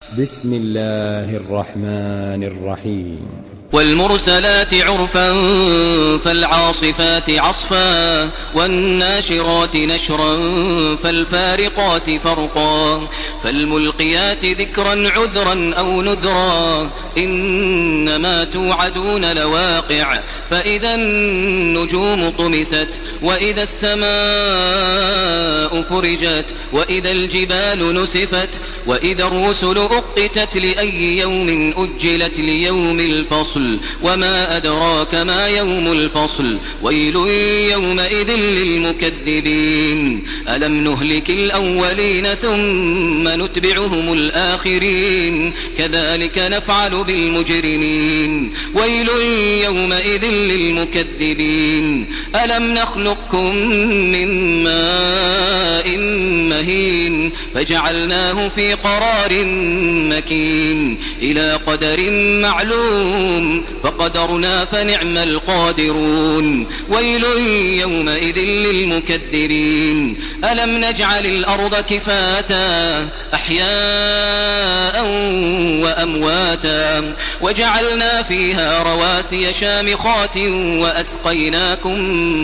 بسم الله الرحمن الرحيم. والمرسلات عرفا فالعاصفات عصفا والناشرات نشرا فالفارقات فرقا فالملقيات ذكرا عذرا أو نذرا إنما توعدون لواقع فإذا النجوم طمست وإذا السماء فرجت وإذا الجبال نسفت وإذا الرسل أقتت لأي يوم أجلت ليوم الفصل وما أدراك ما يوم الفصل ويل يومئذ للمكذبين ألم نهلك الأولين ثم نتبعهم الآخرين كذلك نفعل بالمجرمين ويل يومئذ للمكذبين ألم نخلقكم من ماء مهين فجعلناه في قرار مكين إلى قدر معلوم فقدرنا فنعم القادرون ويل يومئذ للمكذبين ألم نجعل الأرض كفاتا أحياء وأمواتا وجعلنا فيها رواسي شامخات وأسقيناكم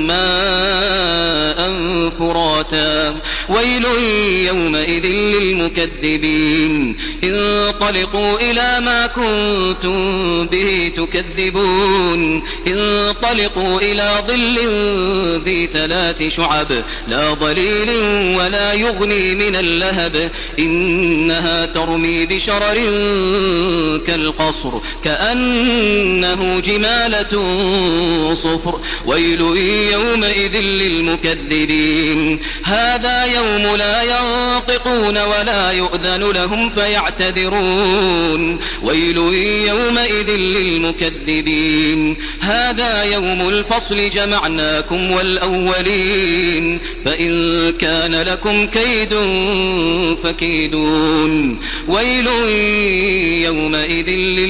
ماء فراتا ويل يومئذ للمكذبين انطلقوا إلى ما كنتم به تكذبون انطلقوا إلى ظل ذي 3 شعب لا ظليل ولا يغني من اللهب إنها ترمي بشرر كالقصر كأنه جمالة صفر ويل يومئذ للمكذبين هذا يوم لا ينطقون ولا يؤذن لهم فيعتذرون ويل يومئذ للمكذبين هذا يوم الفصل جمعناكم والأولين فإن كان لكم كيد فكيدون ويل يومئذ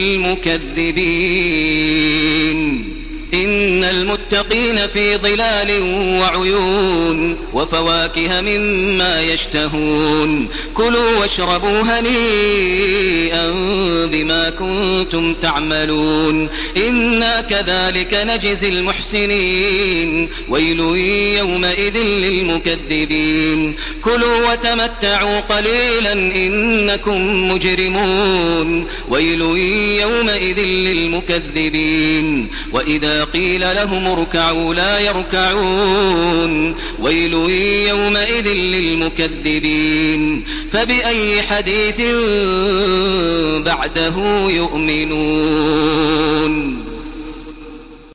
للمكذبين إن المتقين في ظلال وعيون وفواكه مما يشتهون كلوا واشربوا هنيئا بما كنتم تعملون إنا كذلك نجزي المحسنين ويل يومئذ للمكذبين كلوا وتمتعوا قليلا إنكم مجرمون ويل يومئذ للمكذبين وإذا قيل لهم اركعوا لا يركعون ويل يومئذ للمكذبين فبأي حديث بعده يؤمنون.